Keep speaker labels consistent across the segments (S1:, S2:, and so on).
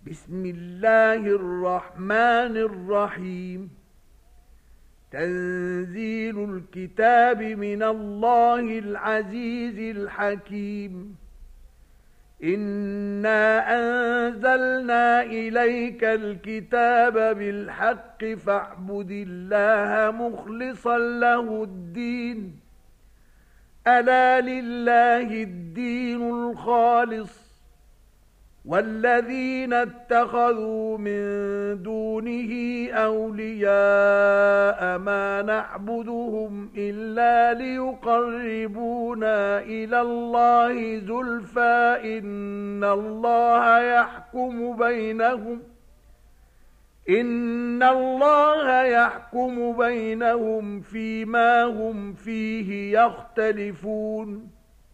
S1: بسم الله الرحمن الرحيم. تنزيل الكتاب من الله العزيز الحكيم. إنا أنزلنا إليك الكتاب بالحق فاعبد الله مخلصا له الدين. ألا لله الدين الخالص، والذين اتخذوا من دونه أولياء ما نعبدهم إلا ليقربونا إلى الله زلفى إن الله يحكم بينهم فيما هم فيه يختلفون.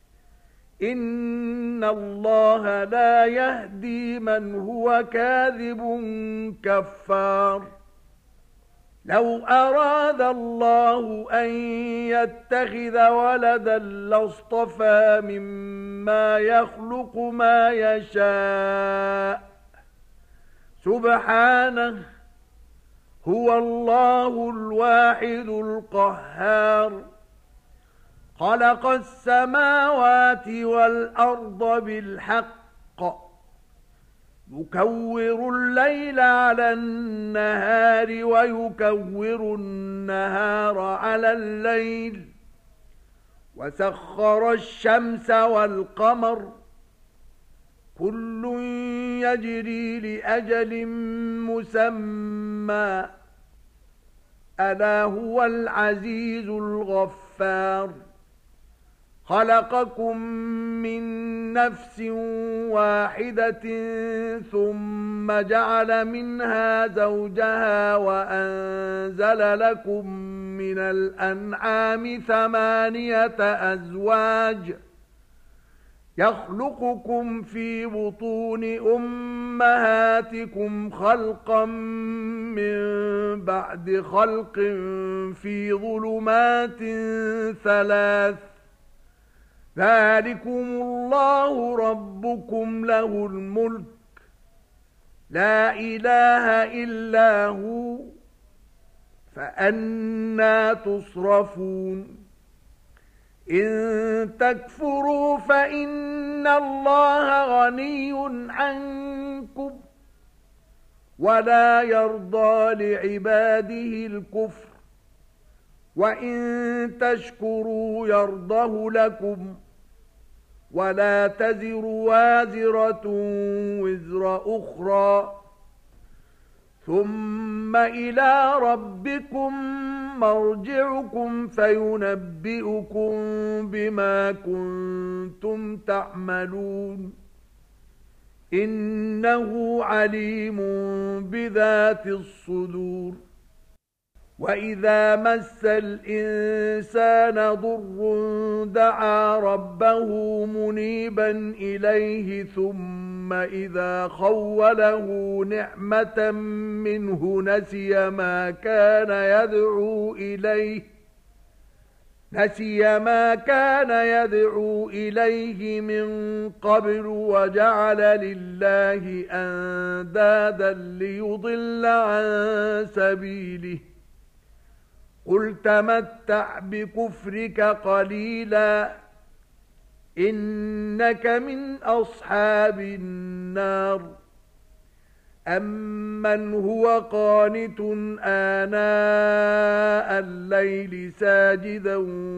S1: إن الله لا يهدي من هو كاذب كفار. لو أراد الله أن يتخذ ولدا لاصطفى مما يخلق ما يشاء. سبحانه، هو الله الواحد القهار. خلق السماوات والأرض بالحق، يكور الليل على النهار ويكور النهار على الليل، وسخر الشمس والقمر، كل يجري لأجل مسمى، ألا هو العزيز الغفار. خلقكم من نفس واحدة ثم جعل منها زوجها وأنزل لكم من الأنعام 8 أزواج يخلقكم في بطون أمهاتكم خلقا من بعد خلق في ظلمات 3. ذلكم الله ربكم له الملك، لا إله إلا هو، فأنى تصرفون. إن تكفروا فإن الله غني عنكم، ولا يرضى لعباده الكفر، وإن تشكروا يرضه لكم، ولا تزر وازرة وزر أخرى، ثم إلى ربكم مرجعكم فينبئكم بما كنتم تعملون. إنه عليم بذات الصدور. وإذا مس الإنسان ضر دعا ربه منيبا إليه ثم إذا خوله نعمة منه نسي ما كان يدعو إليه من قبل وجعل لله أندادا ليضل عن سبيله. قل تمتع بكفرك قليلا إنك من أصحاب النار. أمن هو قانت آناء الليل ساجدا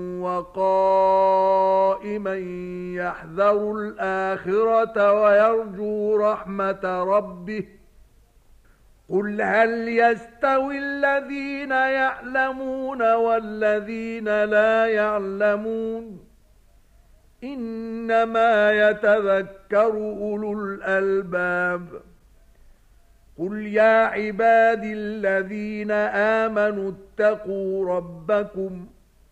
S1: وقائما يحذر الآخرة ويرجو رحمة ربه. قل هل يستوي الذين يعلمون والذين لا يعلمون؟ إنما يتذكر أولو الألباب. قل يا عبادي الذين آمنوا اتقوا ربكم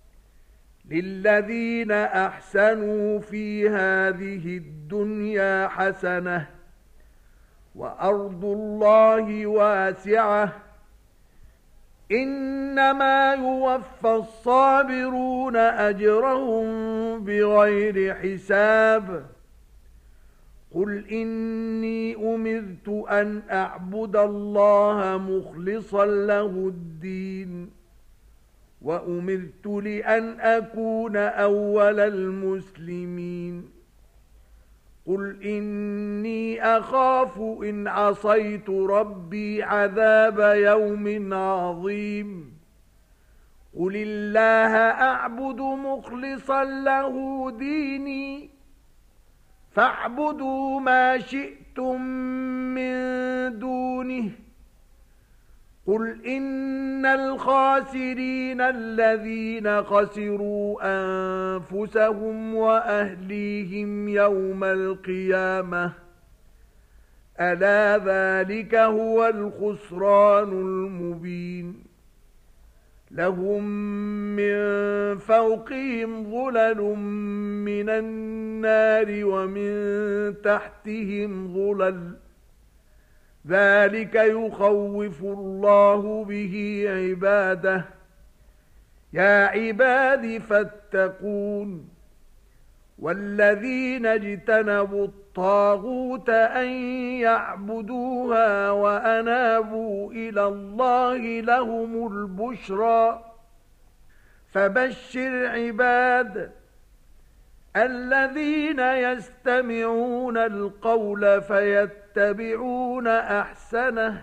S1: للذين أحسنوا في هذه الدنيا حسنة وأرض الله واسعة إنما يوفى الصابرون أجرهم بغير حساب. قل إني أمرت أن أعبد الله مخلصا له الدين وأمرت لأن أكون أول المسلمين قل إني أخاف إن عصيت ربي عذاب يوم عظيم قل الله أعبد مخلصا له ديني فاعبدوا ما شئتم من دونه قل إن الخاسرين الذين خسروا أنفسهم وأهليهم يوم القيامة ألا ذلك هو الخسران المبين لهم من فوقهم ظلل من النار ومن تحتهم ظلل ذلك يخوف الله به عباده يا عباد فاتقون والذين اجتنبوا الطاغوت أن يعبدوها وأنابوا إلى الله لهم البشرى فبشر عباد الذين يستمعون القول فيتبعون أحسنه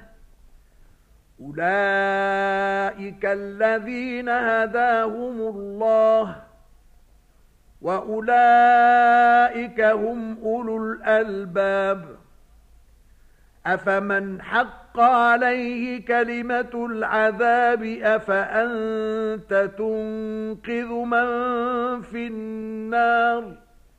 S1: أولئك الذين هداهم الله وأولئك هم أولو الألباب أفمن حق عليه كلمة العذاب أفأنت تنقذ من في النار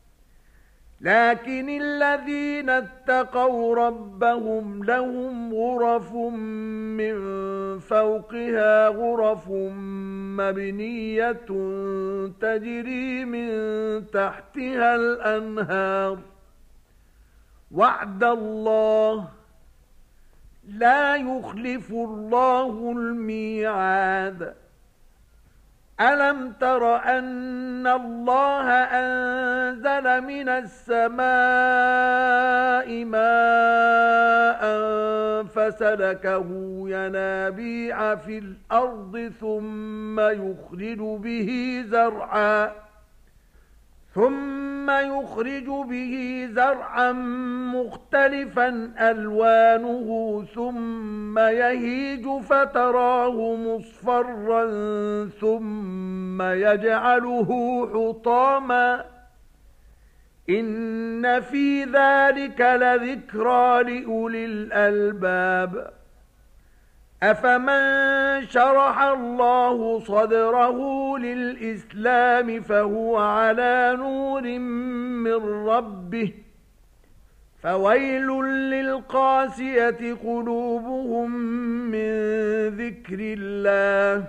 S1: لكن الذين اتقوا ربهم لهم غرف من فوقها غرف مبنية تجري من تحتها الأنهار وعد الله لا يخلف الله الميعاد ألم تر أن الله أنزل من السماء ماء فسلكه ينابيع في الأرض ثم يخرج به زرعا مختلفا ألوانه ثم يهيج فتراه مصفرا ثم يجعله حطاما إن في ذلك لذكرى لأولي الألباب أفمن شرح الله صدره للإسلام فهو على نور من ربه فويل للقاسية قلوبهم من ذكر الله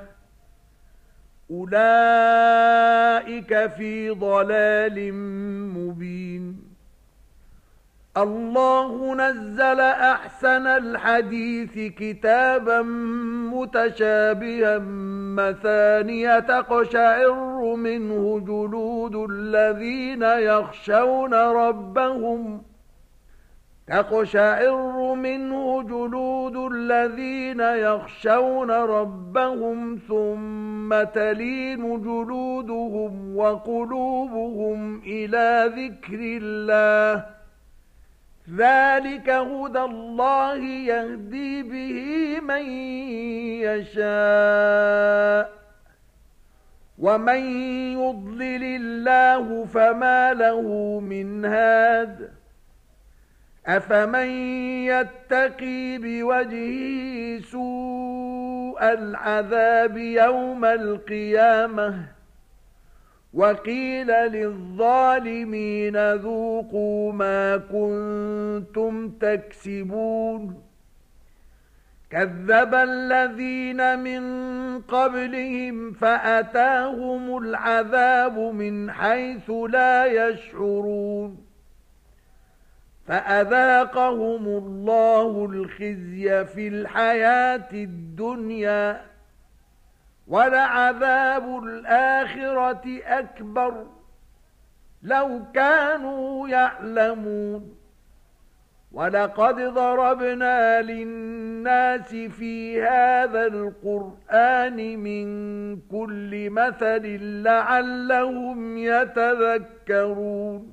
S1: أولئك في ضلال مبين الله نزل أحسن الحديث كتابا متشابها مثانية تقشعر منه جلود الذين يخشون ربهم ثم تلين جلودهم وقلوبهم إلى ذكر الله ذلك هدى الله يهدي به من يشاء ومن يضلل الله فما له من هاد أفمن يتقي بوجهه سوء العذاب يوم القيامة وقيل للظالمين ذوقوا ما كنتم تكسبون كذب الذين من قبلهم فأتاهم العذاب من حيث لا يشعرون فأذاقهم الله الخزي في الحياة الدنيا ولعذاب الآخرة أكبر لو كانوا يعلمون وَلَقَدْ ضَرَبْنَا لِلنَّاسِ فِي هَذَا الْقُرْآنِ مِنْ كُلِّ مَثَلٍ لَعَلَّهُمْ يَتَذَكَّرُونَ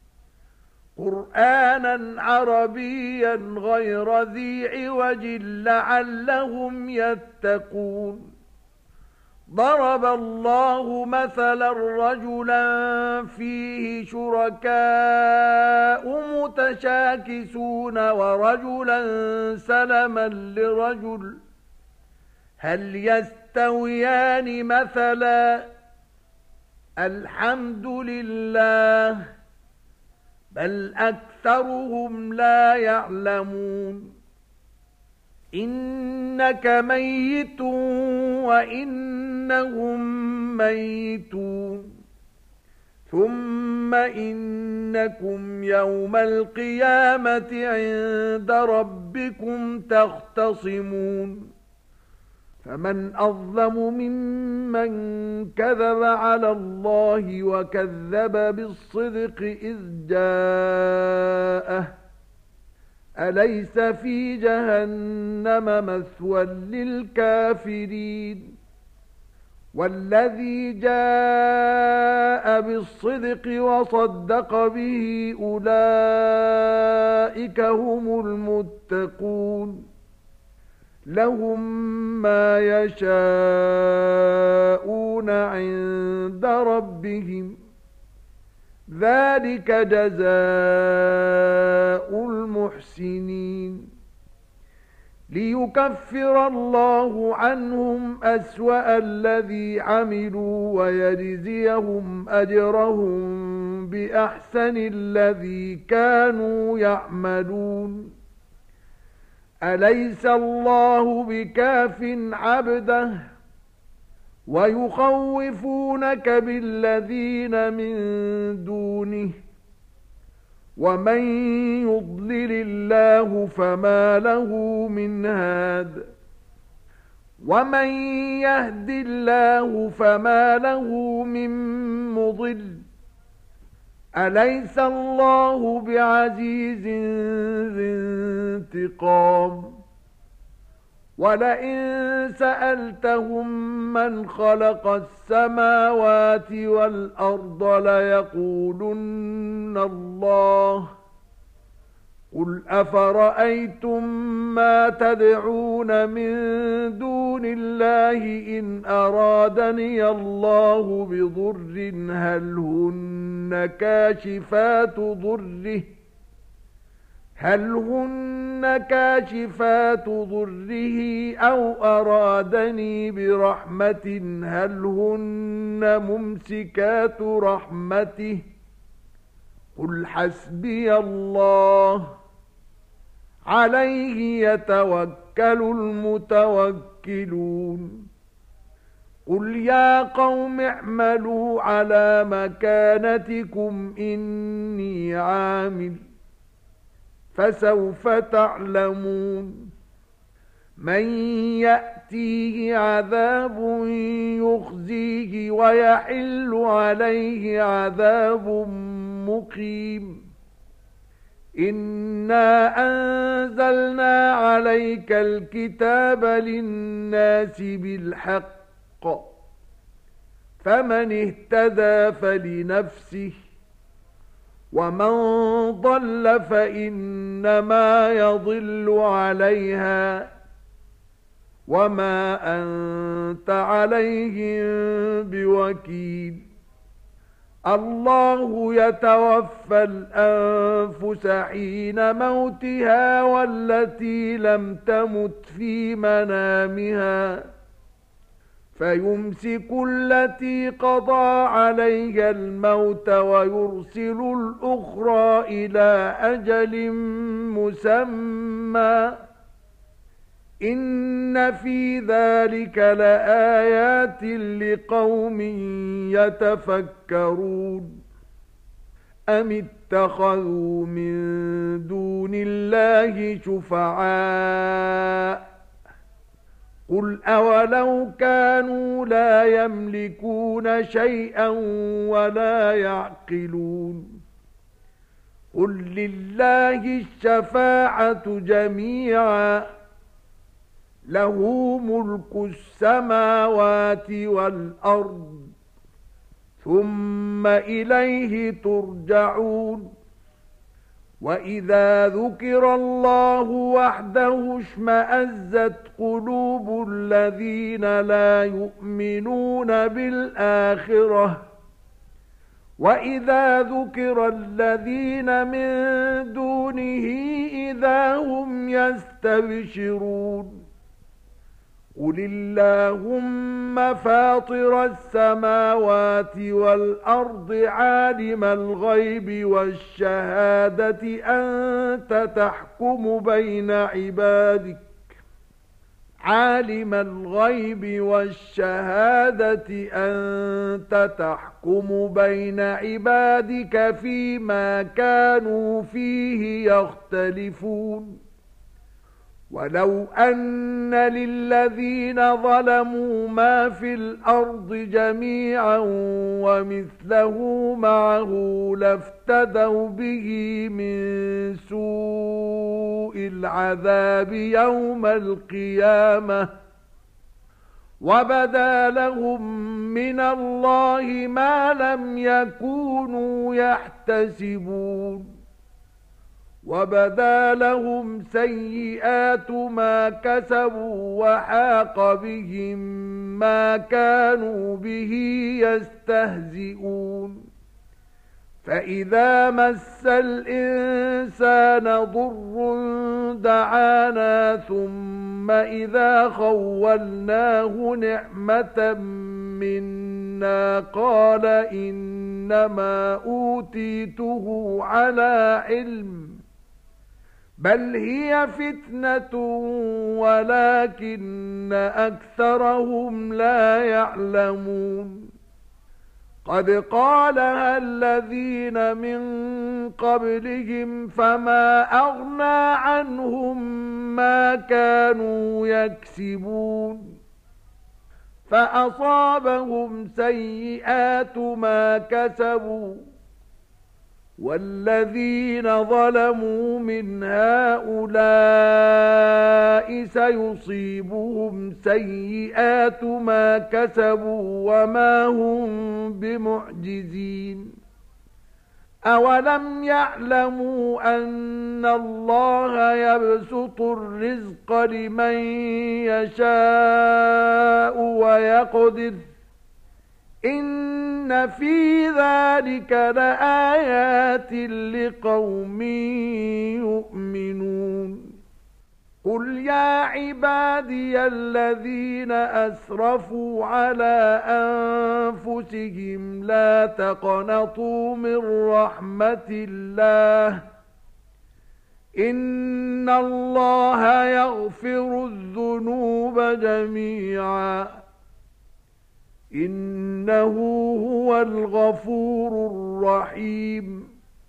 S1: قُرْآنًا عَرَبِيًّا غَيْرَ ذِي عِوَجٍ لَعَلَّهُمْ يَتَّقُونَ ضَرَبَ اللَّهُ مَثَلًا رَجُلًا فِيهِ شُرَكَاءُ مُتَشَاكِسُونَ وَرَجُلًا سَلَمًا لِرَجُلٍ هَلْ يَسْتَوِيَانِ مَثَلًا الْحَمْدُ لِلَّهِ بَلْ أَكْثَرُهُمْ لَا يَعْلَمُونَ إِنَّكَ مَيِّتٌ وَإِنَّهُمْ مَيِّتُونَ ثُمَّ إِنَّكُمْ يَوْمَ الْقِيَامَةِ عِندَ رَبِّكُمْ تَخْتَصِمُونَ فَمَنْ أَظْلَمُ مِمَّنْ كَذَبَ عَلَى اللَّهِ وَكَذَّبَ بِالصِّدْقِ إِذْ جَاءَهُ أَلَيْسَ فِي جَهَنَّمَ مَثْوًى لِلْكَافِرِينَ وَالَّذِي جَاءَ بِالصِّدْقِ وَصَدَّقَ بِهِ أُولَئِكَ هُمُ الْمُتَّقُونَ لَهُم مَّا يَشَاءُونَ عِندَ رَبِّهِمْ ذَلِكَ جَزَاءُ الْمُحْسِنِينَ لِيُكَفِّرَ اللَّهُ عَنْهُمْ أَسْوَأَ الَّذِي عَمِلُوا وَيَجْزِيَهُمْ أَجْرَهُم بِأَحْسَنِ الَّذِي كَانُوا يَعْمَلُونَ أَلَيْسَ اللَّهُ بِكَافٍ عَبْدَهُ وَيُخَوِّفُونَكَ بِالَّذِينَ مِن دُونِهِ وَمَن يُضْلِلِ اللَّهُ فَمَا لَهُ مِنْ هَادٍ وَمَن يَهْدِ اللَّهُ فَمَا لَهُ مِن مُّضِلٍّ أَلَيْسَ اللَّهُ بِعَزِيزٍ ذِي انتِقَامٍ وَلَئِن سَأَلْتَهُم مَّنْ خَلَقَ السَّمَاوَاتِ وَالْأَرْضَ لَيَقُولُنَّ اللَّهُ قُلْ أَفَرَأَيْتُم مَّا تَدْعُونَ مِن دُونِ اللَّهِ إِنْ أَرَادَنِيَ اللَّهُ بِضُرٍّ هَلْ هُنَّ كاشفات ضُرِّهِ أَوْ أَرَادَنِي بِرَحْمَةٍ هَلْ هُنَّ مُمْسِكَاتُ رَحْمَتِهِ قُلْ حَسْبِيَ اللَّهُ عَلَيْهِ يَتَوَكَّلُ الْمُتَوَكِّلُونَ قُلْ يَا قَوْمِ اعْمَلُوا عَلَى مَكَانَتِكُمْ إِنِّي عَامِلٌ فَسَوْفَ تَعْلَمُونَ مَن يَأْتِيهِ عَذَابٌ يُخْزِيهِ وَيَحِلُّ عَلَيْهِ عَذَابٌ مُقِيمٌ إِنَّا أَنزَلْنَا عَلَيْكَ الْكِتَابَ لِلنَّاسِ بِالْحَقِّ فَمَنِ اهْتَدَى فَلِنَفْسِهِ وَمَن ضَلَّ فَإِنَّمَا يَضِلُّ عَلَيْهَا وَمَا أَنْتَ عَلَيْهِمْ بِوَكِيلٍ اللَّهُ يَتَوَفَّى الْأَنفُسَ حِينَ مَوْتِهَا وَالَّتِي لَمْ تَمُتْ فِي مَنَامِهَا فَيُمْسِكُ الَّتِي قَضَى عَلَيْهَا الْمَوْتَ وَيُرْسِلُ الْأُخْرَى إِلَى أَجَلٍ مُّسَمًّى إِنَّ فِي ذَلِكَ لَآيَاتٍ لِقَوْمٍ يَتَفَكَّرُونَ أَمِ اتَّخَذُوا مِن دُونِ اللَّهِ شُفَعَاءَ قُلْ أَوَلَوْ كَانُوا لَا يَمْلِكُونَ شَيْئًا وَلَا يَعْقِلُونَ قل لله الشفاعة جميعا له ملك السماوات والأرض ثم إليه ترجعون وإذا ذكر الله وحده اشمأزت قلوب الذين لا يؤمنون بالآخرة وإذا ذكر الذين من دونه إذا هم يستبشرون قل اللهم فاطر السماوات والأرض عالم الغيب والشهادة أنت تحكم بين عبادك عالم الغيب والشهادة أنت تحكم بين عبادك فيما كانوا فيه يختلفون ولو أن للذين ظلموا ما في الأرض جميعا ومثله معه لافتدوا به من سوء العذاب يوم القيامة وبدا لهم من الله ما لم يكونوا يحتسبون وبدا لهم سيئات ما كسبوا وحاق بهم ما كانوا به يستهزئون فإذا مس الإنسان ضر دعانا ثم إذا خولناه نعمة منا قال إنما أوتيته على علم بل هي فتنة ولكن أكثرهم لا يعلمون قد قالها الذين من قبلهم فما أغنى عنهم ما كانوا يكسبون فأصابهم سيئات ما كسبوا والذين ظلموا من هؤلاء سيصيبهم سيئات ما كسبوا وما هم بمعجزين أولم يعلموا أن الله يبسط الرزق لمن يشاء ويقدر إن في ذلك لآيات لقوم يؤمنون قل يا عبادي الذين أسرفوا على أنفسهم لا تقنطوا من رحمة الله إن الله يغفر الذنوب جميعا إنه هو الغفور الرحيم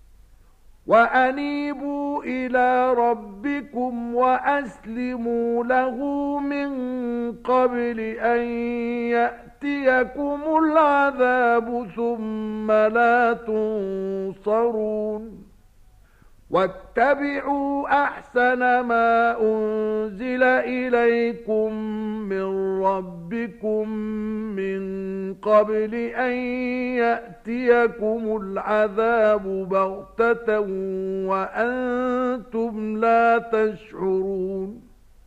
S1: وأنيبوا إلى ربكم وأسلموا له من قبل أن يأتيكم العذاب ثم لا تنصرون واتبعوا أحسن ما أنزل إليكم من ربكم من قبل أن يأتيكم العذاب بغتة وأنتم لا تشعرون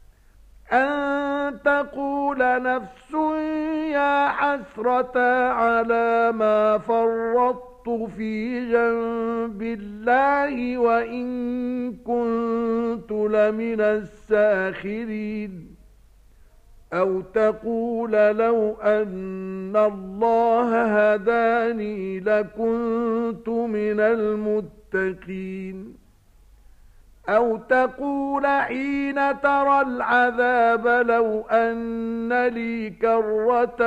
S1: أن تقول نفس يا حسرة على ما فرطت في جنب الله وإن كنت لمن الساخرين أو تقول لو أن الله هداني لكنت من المتقين أو تقول حين ترى العذاب لو أن لي كرة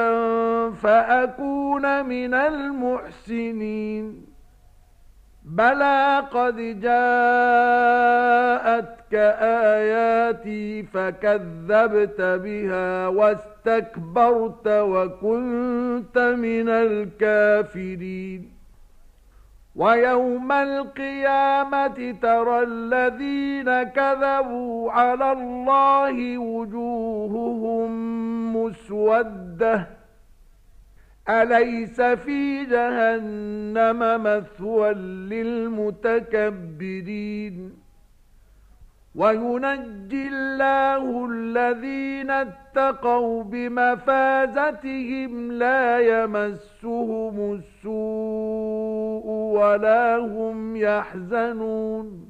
S1: فأكون من المحسنين بلى قد جاءتك آياتي فكذبت بها واستكبرت وكنت من الكافرين ويوم القيامة ترى الذين كذبوا على الله وجوههم مسودة أليس في جهنم مثوى للمتكبرين وينجي الله الذين اتقوا بمفازتهم لا يمسهم السوء ولا هم يحزنون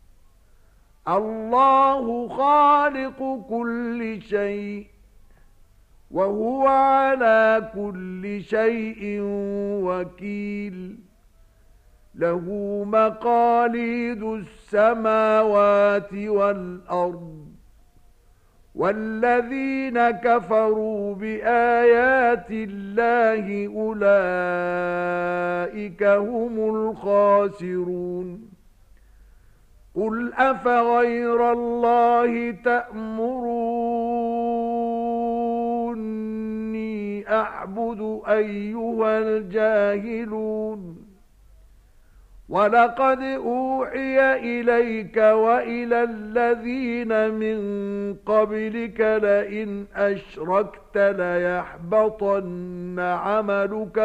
S1: الله خالق كل شيء وهو على كل شيء وكيل له مقاليد السماوات والأرض والذين كفروا بآيات الله أولئك هم الخاسرون قل أفغير الله تأمروني أعبد أيها الجاهلون ولقد أوحي إليك وإلى الذين من قبلك لئن أشركت ليحبطن عملك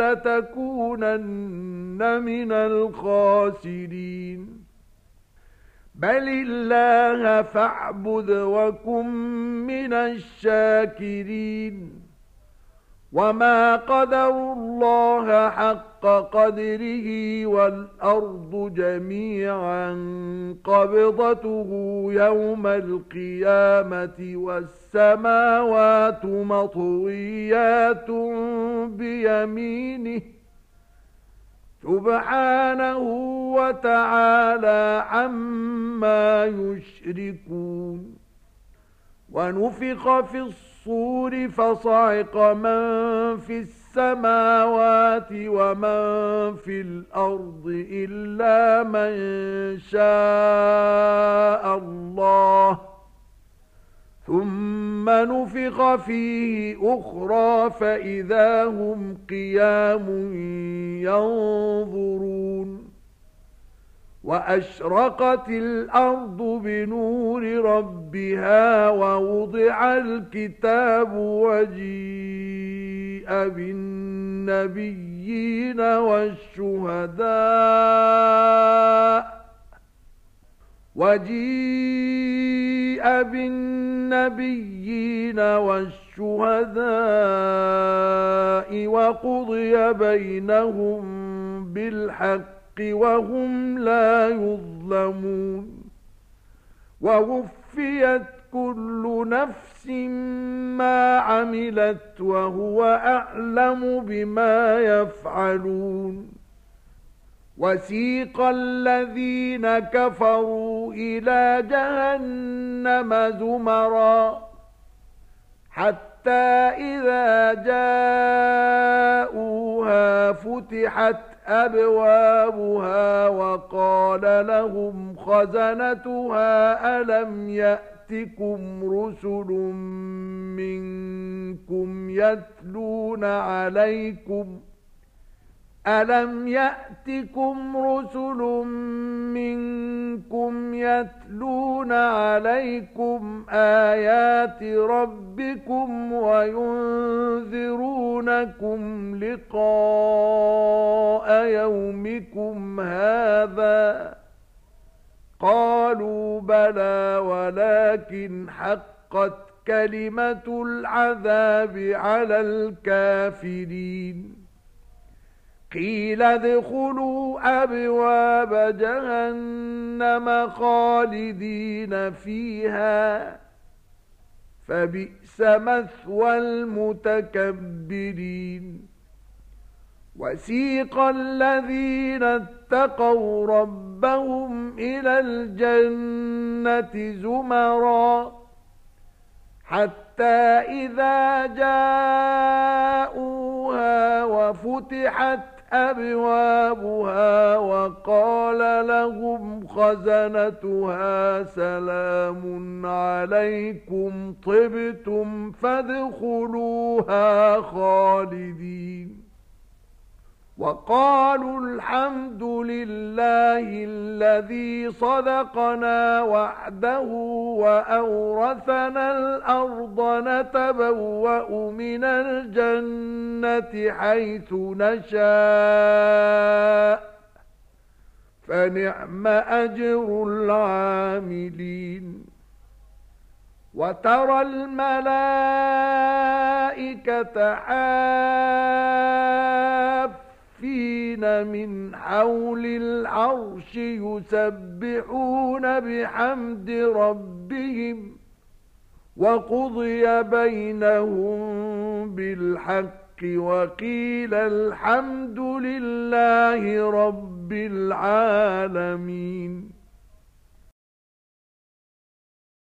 S1: ولتكونن من الخاسرين بل الله فاعبد وكن من الشاكرين وما قدروا الله حق قدره والأرض جميعا قبضته يوم القيامة والسماوات مطويات بيمينه سبحانه وتعالى عما يشركون ونفخ في الصور فصعق من في السماوات ومن في الأرض إلا من شاء الله ثم نفخ فيه أخرى فإذا هم قيام ينظرون وأشرقت الأرض بنور ربها ووضع الكتاب وجيء بالنبيين والشهداء وقضي بينهم بالحق وهم لا يظلمون ووفيت كل نفس ما عملت وهو أعلم بما يفعلون وسيق الذين كفروا إلى جهنم زمرا حتى إذا جاءوها فتحت أبوابها وقال لهم خزنتها ألم يأتكم رسل منكم يتلون عليكم آيات ربكم وينذرونكم لقاء يومكم هذا قالوا بلى ولكن حقت كلمة العذاب على الكافرين قيل ادخلوا أبواب جهنم خالدين فيها فبئس مثوى المتكبرين وسيق الذين اتقوا ربهم إلى الجنة زمرا حتى إذا جاءوها وفتحت أبوابها وقال لهم خزنتها سلام عليكم طبتم فادخلوها خالدين وقالوا الحمد لله الذي صدقنا وعده وأورثنا الأرض نتبوأ من الجنة حيث نشاء فنعم أجر العاملين وترى الملائكة حافين من حول العرش يسبحون بحمد ربهم وقضي بينهم بالحق وقيل الحمد لله رب العالمين